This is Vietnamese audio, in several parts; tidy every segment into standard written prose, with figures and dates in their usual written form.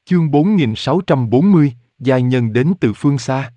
Chương 4640, giai nhân đến từ phương xa.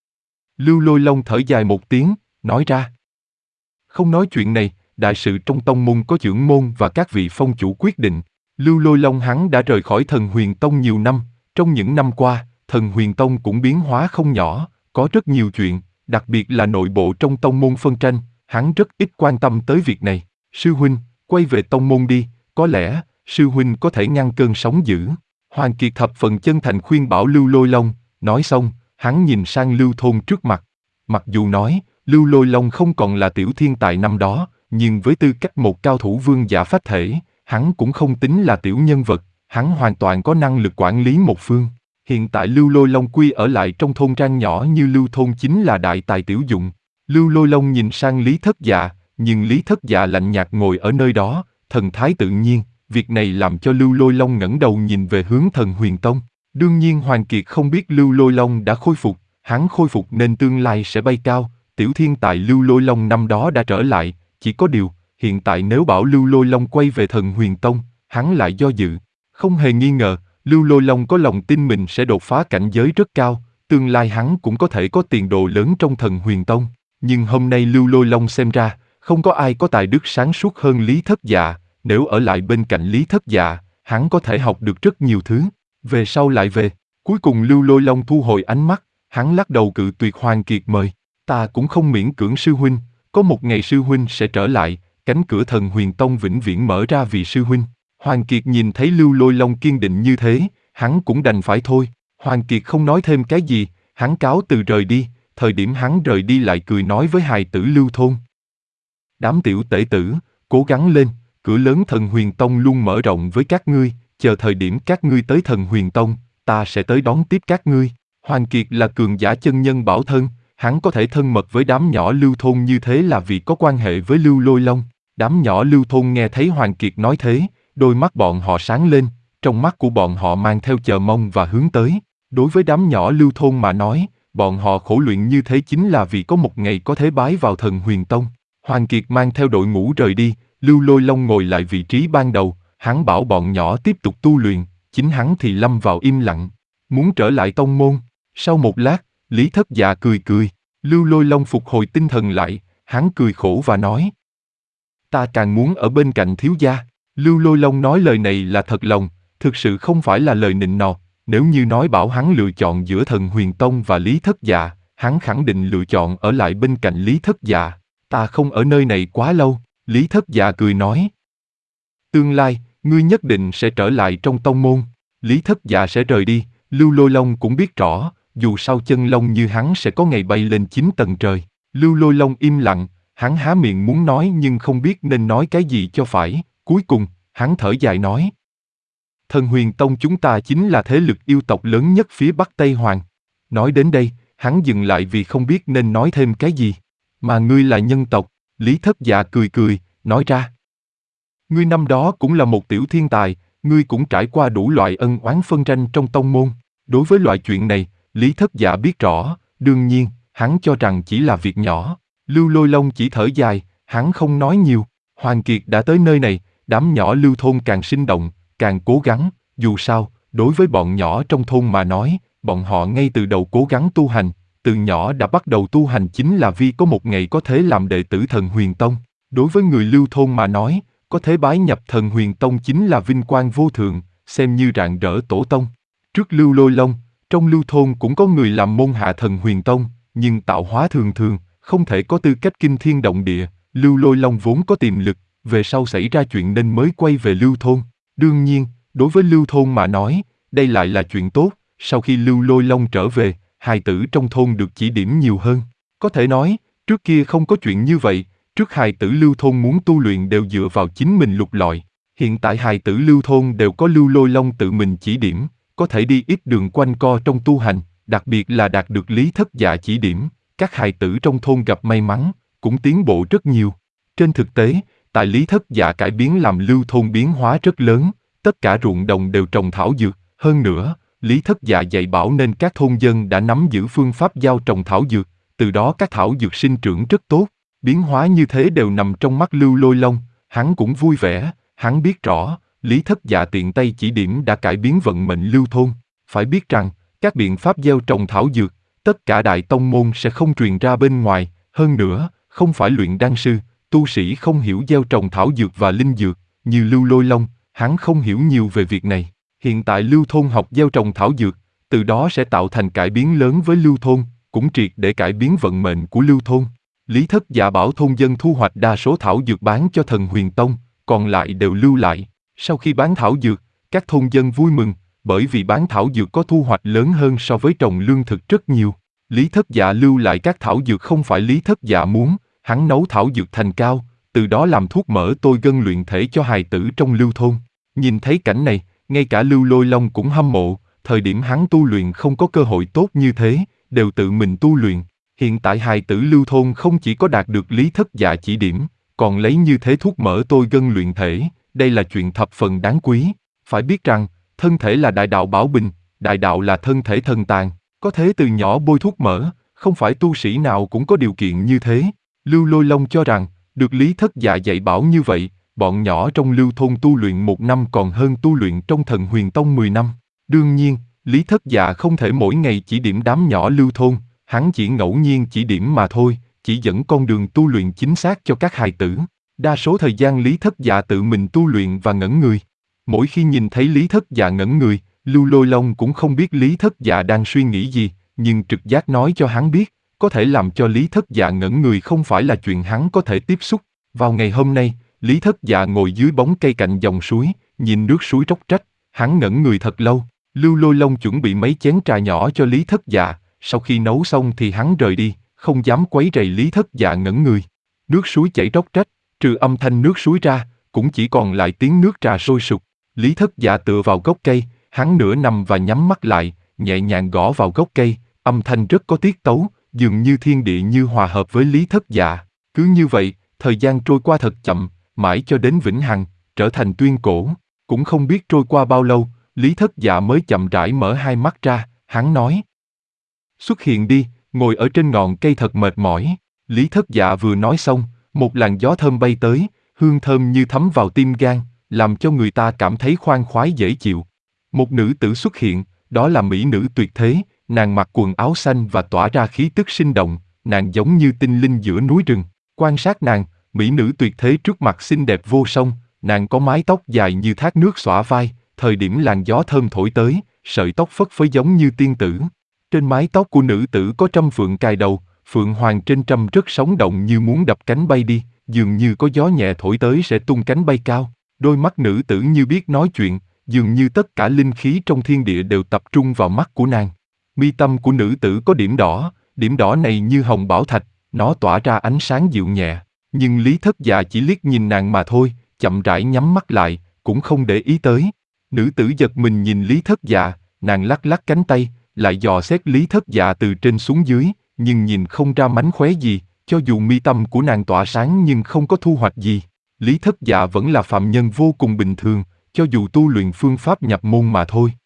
Lưu Lôi Long thở dài một tiếng, nói ra. Không nói chuyện này, đại sự trong tông môn có trưởng môn và các vị phong chủ quyết định. Lưu Lôi Long hắn đã rời khỏi Thần Huyền Tông nhiều năm, trong những năm qua, Thần Huyền Tông cũng biến hóa không nhỏ, có rất nhiều chuyện, đặc biệt là nội bộ trong tông môn phân tranh, hắn rất ít quan tâm tới việc này. Sư huynh, quay về tông môn đi, có lẽ, sư huynh có thể ngăn cơn sóng dữ. Hoàng Kiệt thập phần chân thành khuyên bảo Lưu Lôi Long, nói xong, hắn nhìn sang Lưu Thôn trước mặt. Mặc dù nói, Lưu Lôi Long không còn là tiểu thiên tài năm đó, nhưng với tư cách một cao thủ vương giả phách thể, hắn cũng không tính là tiểu nhân vật, hắn hoàn toàn có năng lực quản lý một phương. Hiện tại Lưu Lôi Long quy ở lại trong thôn trang nhỏ như Lưu Thôn chính là đại tài tiểu dụng. Lưu Lôi Long nhìn sang Lý Thất Dạ, nhưng Lý Thất Dạ lạnh nhạt ngồi ở nơi đó, thần thái tự nhiên. Việc này làm cho Lưu Lôi Long ngẩng đầu nhìn về hướng Thần Huyền Tông. Đương nhiên Hoàng Kiệt không biết Lưu Lôi Long đã khôi phục, hắn khôi phục nên tương lai sẽ bay cao. Tiểu thiên tài Lưu Lôi Long năm đó đã trở lại, chỉ có điều, hiện tại nếu bảo Lưu Lôi Long quay về Thần Huyền Tông, hắn lại do dự. Không hề nghi ngờ, Lưu Lôi Long có lòng tin mình sẽ đột phá cảnh giới rất cao, tương lai hắn cũng có thể có tiền đồ lớn trong Thần Huyền Tông. Nhưng hôm nay Lưu Lôi Long xem ra, không có ai có tài đức sáng suốt hơn Lý Thất Dạ. Nếu ở lại bên cạnh Lý Thất Dạ, hắn có thể học được rất nhiều thứ. Về sau lại về. Cuối cùng Lưu Lôi Long thu hồi ánh mắt, hắn lắc đầu cự tuyệt Hoàng Kiệt mời. Ta cũng không miễn cưỡng sư huynh, có một ngày sư huynh sẽ trở lại, cánh cửa Thần Huyền Tông vĩnh viễn mở ra vì sư huynh. Hoàng Kiệt nhìn thấy Lưu Lôi Long kiên định như thế, hắn cũng đành phải thôi. Hoàng Kiệt không nói thêm cái gì, hắn cáo từ rời đi. Thời điểm hắn rời đi lại cười nói với hài tử Lưu Thôn. Đám tiểu tể tử, cố gắng lên. Cửa lớn Thần Huyền Tông luôn mở rộng với các ngươi, chờ thời điểm các ngươi tới Thần Huyền Tông, ta sẽ tới đón tiếp các ngươi. Hoàng Kiệt là cường giả chân nhân bảo thân, hắn có thể thân mật với đám nhỏ Lưu Thôn như thế là vì có quan hệ với Lưu Lôi Long. Đám nhỏ Lưu Thôn nghe thấy Hoàng Kiệt nói thế, đôi mắt bọn họ sáng lên, trong mắt của bọn họ mang theo chờ mong và hướng tới. Đối với đám nhỏ Lưu Thôn mà nói, bọn họ khổ luyện như thế chính là vì có một ngày có thể bái vào Thần Huyền Tông. Hoàng Kiệt mang theo đội ngũ rời đi. Lưu Lôi Long ngồi lại vị trí ban đầu, hắn bảo bọn nhỏ tiếp tục tu luyện, chính hắn thì lâm vào im lặng, muốn trở lại tông môn. Sau một lát, Lý Thất Dạ cười cười, Lưu Lôi Long phục hồi tinh thần lại, hắn cười khổ và nói. Ta càng muốn ở bên cạnh thiếu gia. Lưu Lôi Long nói lời này là thật lòng, thực sự không phải là lời nịnh nọt. Nếu như nói bảo hắn lựa chọn giữa Thần Huyền Tông và Lý Thất Dạ, hắn khẳng định lựa chọn ở lại bên cạnh Lý Thất Dạ. Ta không ở nơi này quá lâu. Lý Thất Dạ cười nói. Tương lai, ngươi nhất định sẽ trở lại trong tông môn. Lý Thất Dạ sẽ rời đi, Lưu Lôi Long cũng biết rõ, dù sao chân long như hắn sẽ có ngày bay lên 9 tầng trời. Lưu Lôi Long im lặng, hắn há miệng muốn nói nhưng không biết nên nói cái gì cho phải. Cuối cùng, hắn thở dài nói. Thần Huyền Tông chúng ta chính là thế lực yêu tộc lớn nhất phía Bắc Tây Hoàng. Nói đến đây, hắn dừng lại vì không biết nên nói thêm cái gì. Mà ngươi là nhân tộc. Lý Thất Dạ cười cười, nói ra. Ngươi năm đó cũng là một tiểu thiên tài, ngươi cũng trải qua đủ loại ân oán phân tranh trong tông môn. Đối với loại chuyện này, Lý Thất Dạ biết rõ, đương nhiên, hắn cho rằng chỉ là việc nhỏ. Lưu Lôi Long chỉ thở dài, hắn không nói nhiều. Hoàng Kiệt đã tới nơi này, đám nhỏ Lưu thôn càng sinh động, càng cố gắng. Dù sao, đối với bọn nhỏ trong thôn mà nói, bọn họ ngay từ đầu cố gắng tu hành. Từ nhỏ đã bắt đầu tu hành chính là vì có một ngày có thể làm đệ tử Thần Huyền Tông. Đối với người Lưu thôn mà nói, có thể bái nhập Thần Huyền Tông chính là vinh quang vô thượng, xem như rạng rỡ tổ tông. Trước Lưu Lôi Long, trong Lưu thôn cũng có người làm môn hạ Thần Huyền Tông, nhưng tạo hóa thường thường, không thể có tư cách kinh thiên động địa. Lưu Lôi Long vốn có tiềm lực, về sau xảy ra chuyện nên mới quay về Lưu thôn. Đương nhiên, đối với Lưu thôn mà nói, đây lại là chuyện tốt. Sau khi Lưu Lôi Long trở về, hài tử trong thôn được chỉ điểm nhiều hơn. Có thể nói, trước kia không có chuyện như vậy, trước hài tử Lưu thôn muốn tu luyện đều dựa vào chính mình lục lọi. Hiện tại hài tử Lưu thôn đều có Lưu Lôi Long tự mình chỉ điểm, có thể đi ít đường quanh co trong tu hành, đặc biệt là đạt được Lý Thất Dạ chỉ điểm, các hài tử trong thôn gặp may mắn, cũng tiến bộ rất nhiều. Trên thực tế, tại Lý Thất Dạ cải biến làm Lưu thôn biến hóa rất lớn, tất cả ruộng đồng đều trồng thảo dược, hơn nữa, Lý Thất Dạ dạy bảo nên các thôn dân đã nắm giữ phương pháp gieo trồng thảo dược, từ đó các thảo dược sinh trưởng rất tốt. Biến hóa như thế đều nằm trong mắt Lưu Lôi Long, hắn cũng vui vẻ, hắn biết rõ, Lý Thất Dạ tiện tay chỉ điểm đã cải biến vận mệnh Lưu thôn. Phải biết rằng, các biện pháp gieo trồng thảo dược, tất cả đại tông môn sẽ không truyền ra bên ngoài, hơn nữa, không phải luyện đan sư, tu sĩ không hiểu gieo trồng thảo dược và linh dược, như Lưu Lôi Long, hắn không hiểu nhiều về việc này. Hiện tại Lưu Thôn học gieo trồng thảo dược, từ đó sẽ tạo thành cải biến lớn với Lưu Thôn, cũng triệt để cải biến vận mệnh của Lưu Thôn. Lý Thất Dạ bảo thôn dân thu hoạch đa số thảo dược bán cho Thần Huyền Tông, còn lại đều lưu lại. Sau khi bán thảo dược, các thôn dân vui mừng, bởi vì bán thảo dược có thu hoạch lớn hơn so với trồng lương thực rất nhiều. Lý Thất Dạ lưu lại các thảo dược không phải Lý Thất Dạ muốn, hắn nấu thảo dược thành cao, từ đó làm thuốc mỡ tôi gân luyện thể cho hài tử trong Lưu thôn. Nhìn thấy cảnh này, ngay cả Lưu Lôi Long cũng hâm mộ, thời điểm hắn tu luyện không có cơ hội tốt như thế, đều tự mình tu luyện. Hiện tại hài tử Lưu thôn không chỉ có đạt được Lý Thất Dạ chỉ điểm, còn lấy như thế thuốc mỡ tôi gân luyện thể, đây là chuyện thập phần đáng quý. Phải biết rằng, thân thể là đại đạo bảo bình, đại đạo là thân thể thần tàn, có thế từ nhỏ bôi thuốc mỡ, không phải tu sĩ nào cũng có điều kiện như thế. Lưu Lôi Long cho rằng, được Lý Thất Dạ dạy bảo như vậy, bọn nhỏ trong Lưu thôn tu luyện 1 năm còn hơn tu luyện trong Thần Huyền Tông 10 năm. Đương nhiên, Lý Thất Dạ không thể mỗi ngày chỉ điểm đám nhỏ Lưu thôn, hắn chỉ ngẫu nhiên chỉ điểm mà thôi, chỉ dẫn con đường tu luyện chính xác cho các hài tử. Đa số thời gian Lý Thất Dạ tự mình tu luyện và ngẩn người. Mỗi khi nhìn thấy Lý Thất Dạ ngẩn người, Lưu Lôi Long cũng không biết Lý Thất Dạ đang suy nghĩ gì, nhưng trực giác nói cho hắn biết, có thể làm cho Lý Thất Dạ ngẩn người không phải là chuyện hắn có thể tiếp xúc. Vào ngày hôm nay, Lý Thất Dạ ngồi dưới bóng cây cạnh dòng suối, nhìn nước suối róc rách, hắn ngẩn người thật lâu. Lưu Lôi Long chuẩn bị mấy chén trà nhỏ cho Lý Thất Dạ, sau khi nấu xong thì hắn rời đi, không dám quấy rầy Lý Thất Dạ ngẩn người. Nước suối chảy róc rách, trừ âm thanh nước suối ra, cũng chỉ còn lại tiếng nước trà sôi sục. Lý Thất Dạ tựa vào gốc cây, hắn nửa nằm và nhắm mắt lại, nhẹ nhàng gõ vào gốc cây, âm thanh rất có tiết tấu, dường như thiên địa như hòa hợp với Lý Thất Dạ. Cứ như vậy, thời gian trôi qua thật chậm, mãi cho đến vĩnh hằng, trở thành tuyên cổ. Cũng không biết trôi qua bao lâu, Lý Thất Dạ mới chậm rãi mở hai mắt ra, hắn nói: xuất hiện đi, ngồi ở trên ngọn cây thật mệt mỏi. Lý Thất Dạ vừa nói xong, một làn gió thơm bay tới, hương thơm như thấm vào tim gan, làm cho người ta cảm thấy khoan khoái dễ chịu. Một nữ tử xuất hiện, đó là mỹ nữ tuyệt thế, nàng mặc quần áo xanh và tỏa ra khí tức sinh động, nàng giống như tinh linh giữa núi rừng. Quan sát nàng, mỹ nữ tuyệt thế trước mặt xinh đẹp vô song, nàng có mái tóc dài như thác nước xõa vai, thời điểm làn gió thơm thổi tới, sợi tóc phất phới giống như tiên tử. Trên mái tóc của nữ tử có trâm phượng cài đầu, phượng hoàng trên trâm rất sống động như muốn đập cánh bay đi, dường như có gió nhẹ thổi tới sẽ tung cánh bay cao. Đôi mắt nữ tử như biết nói chuyện, dường như tất cả linh khí trong thiên địa đều tập trung vào mắt của nàng. Mi tâm của nữ tử có điểm đỏ này như hồng bảo thạch, nó tỏa ra ánh sáng dịu nhẹ. Nhưng Lý Thất Dạ chỉ liếc nhìn nàng mà thôi, chậm rãi nhắm mắt lại, cũng không để ý tới. Nữ tử giật mình nhìn Lý Thất Dạ, nàng lắc lắc cánh tay, lại dò xét Lý Thất Dạ từ trên xuống dưới, nhưng nhìn không ra mánh khóe gì, cho dù mi tâm của nàng tỏa sáng nhưng không có thu hoạch gì. Lý Thất Dạ vẫn là phạm nhân vô cùng bình thường, cho dù tu luyện phương pháp nhập môn mà thôi.